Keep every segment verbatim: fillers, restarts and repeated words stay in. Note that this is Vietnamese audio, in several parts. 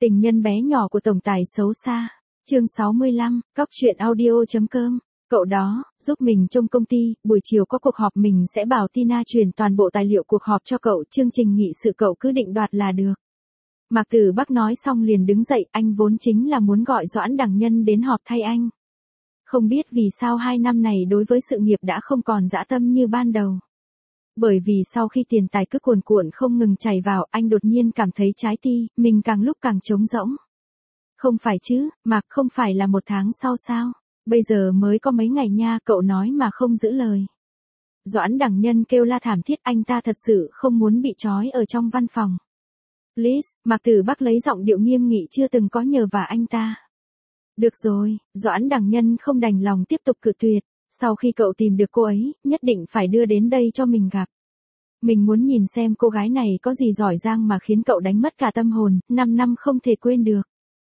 Tình nhân bé nhỏ của tổng tài xấu xa. Chương sáu mươi lăm, cóc truyện audio.com. Cậu đó, giúp mình trông công ty, buổi chiều có cuộc họp mình sẽ bảo Tina truyền toàn bộ tài liệu cuộc họp cho cậu, chương trình nghị sự cậu cứ định đoạt là được. Mạc Tử Bắc nói xong liền đứng dậy, anh vốn chính là muốn gọi Doãn Đằng Nhân đến họp thay anh. Không biết vì sao hai năm này đối với sự nghiệp đã không còn dã tâm như ban đầu. Bởi vì sau khi tiền tài cứ cuồn cuộn không ngừng chảy vào, anh đột nhiên cảm thấy trái tim mình càng lúc càng trống rỗng. Không phải chứ, Mạc, không phải là một tháng sau sao? Bây giờ mới có mấy ngày nha, cậu nói mà không giữ lời. Doãn Đằng Nhân kêu la thảm thiết, anh ta thật sự không muốn bị trói ở trong văn phòng. Please, Mạc Tử Bắc lấy giọng điệu nghiêm nghị chưa từng có nhờ vả anh ta. Được rồi, Doãn Đằng Nhân không đành lòng tiếp tục cự tuyệt. Sau khi cậu tìm được cô ấy, nhất định phải đưa đến đây cho mình gặp. Mình muốn nhìn xem cô gái này có gì giỏi giang mà khiến cậu đánh mất cả tâm hồn, năm năm không thể quên được.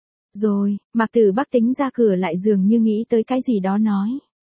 Rồi, Mạc Tử Bắc tính ra cửa lại dường như nghĩ tới cái gì đó nói.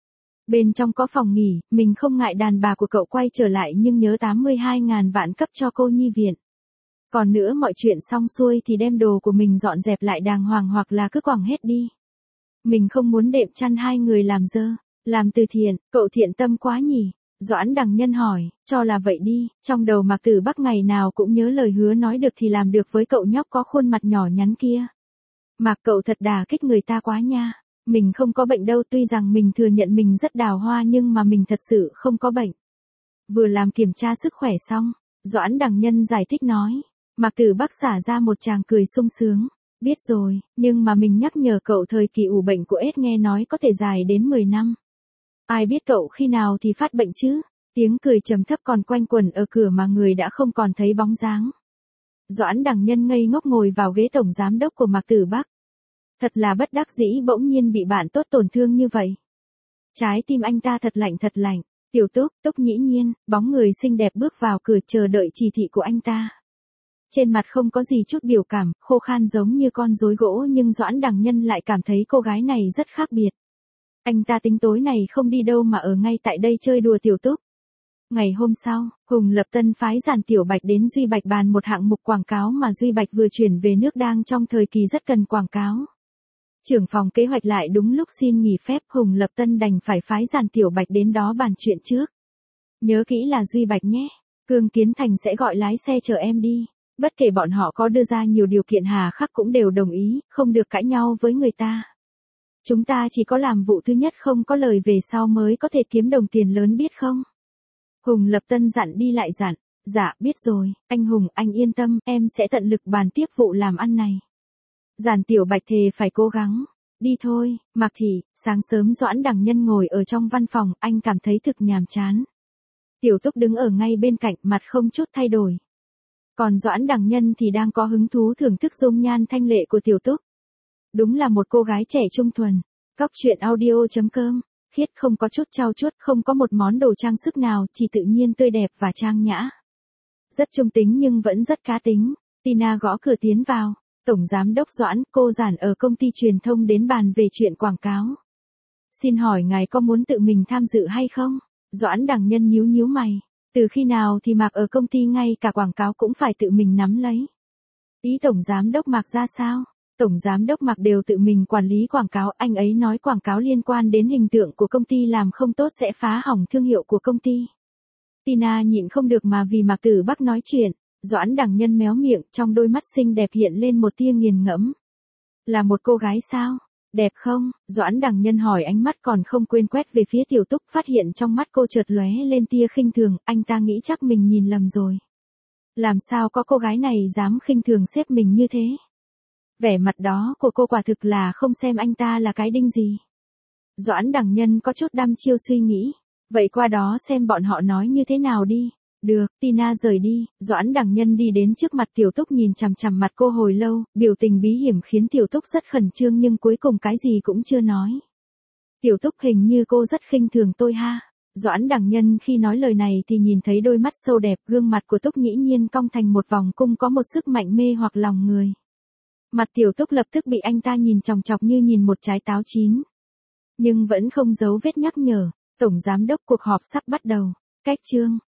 Bên trong có phòng nghỉ, mình không ngại đàn bà của cậu quay trở lại nhưng nhớ tám mươi hai ngàn vạn cấp cho cô nhi viện. Còn nữa mọi chuyện xong xuôi thì đem đồ của mình dọn dẹp lại đàng hoàng hoặc là cứ quẳng hết đi. Mình không muốn đệm chăn hai người làm dơ. Làm từ thiện, cậu thiện tâm quá nhỉ? Doãn Đằng Nhân hỏi, cho là vậy đi, trong đầu Mạc Tử Bắc ngày nào cũng nhớ lời hứa nói được thì làm được với cậu nhóc có khuôn mặt nhỏ nhắn kia. Mạc cậu thật đả kích người ta quá nha. Mình không có bệnh đâu, tuy rằng mình thừa nhận mình rất đào hoa nhưng mà mình thật sự không có bệnh. Vừa làm kiểm tra sức khỏe xong, Doãn Đằng Nhân giải thích nói. Mạc Tử Bắc xả ra một tràng cười sung sướng. Biết rồi, nhưng mà mình nhắc nhở cậu thời kỳ ủ bệnh của ết nghe nói có thể dài đến mười năm. Ai biết cậu khi nào thì phát bệnh chứ? Tiếng cười trầm thấp còn quanh quẩn ở cửa mà người đã không còn thấy bóng dáng. Doãn Đằng Nhân ngây ngốc ngồi vào ghế tổng giám đốc của Mạc Tử Bắc. Thật là bất đắc dĩ bỗng nhiên bị bạn tốt tổn thương như vậy. Trái tim anh ta thật lạnh thật lạnh. Tiểu Túc, Túc Nhĩ Nhiên, bóng người xinh đẹp bước vào cửa chờ đợi chỉ thị của anh ta. Trên mặt không có gì chút biểu cảm, khô khan giống như con rối gỗ nhưng Doãn Đằng Nhân lại cảm thấy cô gái này rất khác biệt. Anh ta tính tối này không đi đâu mà ở ngay tại đây chơi đùa Tiểu Túc. Ngày hôm sau, Hùng Lập Tân phái Giản Tiểu Bạch đến Duy Bạch bàn một hạng mục quảng cáo mà Duy Bạch vừa chuyển về nước đang trong thời kỳ rất cần quảng cáo. Trưởng phòng kế hoạch lại đúng lúc xin nghỉ phép, Hùng Lập Tân đành phải phái Giản Tiểu Bạch đến đó bàn chuyện trước. Nhớ kỹ là Duy Bạch nhé, Cương Kiến Thành sẽ gọi lái xe chờ em đi. Bất kể bọn họ có đưa ra nhiều điều kiện hà khắc cũng đều đồng ý, không được cãi nhau với người ta. Chúng ta chỉ có làm vụ thứ nhất không có lời về sau mới có thể kiếm đồng tiền lớn biết không? Hùng Lập Tân dặn đi lại dặn, dạ biết rồi, anh Hùng anh yên tâm, em sẽ tận lực bàn tiếp vụ làm ăn này. Giản Tiểu Bạch thề phải cố gắng, đi thôi, Mạc Thị, sáng sớm Doãn Đằng Nhân ngồi ở trong văn phòng, anh cảm thấy thực nhàm chán. Tiểu Túc đứng ở ngay bên cạnh, mặt không chút thay đổi. Còn Doãn Đằng Nhân thì đang có hứng thú thưởng thức dung nhan thanh lệ của Tiểu Túc. Đúng là một cô gái trẻ trung thuần. Cóc truyện audio.com. Khiết không có chút trau chuốt, không có một món đồ trang sức nào, chỉ tự nhiên tươi đẹp và trang nhã. Rất trung tính nhưng vẫn rất cá tính. Tina gõ cửa tiến vào. Tổng giám đốc Doãn, cô Giản ở công ty truyền thông đến bàn về chuyện quảng cáo. Xin hỏi ngài có muốn tự mình tham dự hay không? Doãn Đằng Nhân nhíu nhíu mày. Từ khi nào thì Mạc ở công ty ngay cả quảng cáo cũng phải tự mình nắm lấy. Ý tổng giám đốc Mạc ra sao? Tổng giám đốc Mạc đều tự mình quản lý quảng cáo, anh ấy nói quảng cáo liên quan đến hình tượng của công ty làm không tốt sẽ phá hỏng thương hiệu của công ty. Tina nhịn không được mà vì Mạc Tử Bắc nói chuyện, Doãn Đằng Nhân méo miệng, trong đôi mắt xinh đẹp hiện lên một tia nghiền ngẫm. Là một cô gái sao? Đẹp không? Doãn Đằng Nhân hỏi, ánh mắt còn không quên quét về phía Tiểu Túc, phát hiện trong mắt cô chợt lóe lên tia khinh thường, anh ta nghĩ chắc mình nhìn lầm rồi. Làm sao có cô gái này dám khinh thường sếp mình như thế? Vẻ mặt đó của cô quả thực là không xem anh ta là cái đinh gì. Doãn Đằng Nhân có chút đăm chiêu suy nghĩ. Vậy qua đó xem bọn họ nói như thế nào đi. Được, Tina rời đi, Doãn Đằng Nhân đi đến trước mặt Tiểu Túc nhìn chằm chằm mặt cô hồi lâu, biểu tình bí hiểm khiến Tiểu Túc rất khẩn trương nhưng cuối cùng cái gì cũng chưa nói. Tiểu Túc, hình như cô rất khinh thường tôi ha. Doãn Đằng Nhân khi nói lời này thì nhìn thấy đôi mắt sâu đẹp, gương mặt của Túc Nhĩ Nhiên cong thành một vòng cung có một sức mạnh mê hoặc lòng người. Mặt Tiểu Túc lập tức bị anh ta nhìn chòng chọc như nhìn một trái táo chín. Nhưng vẫn không giấu vết nhắc nhở, tổng giám đốc cuộc họp sắp bắt đầu. Cách chương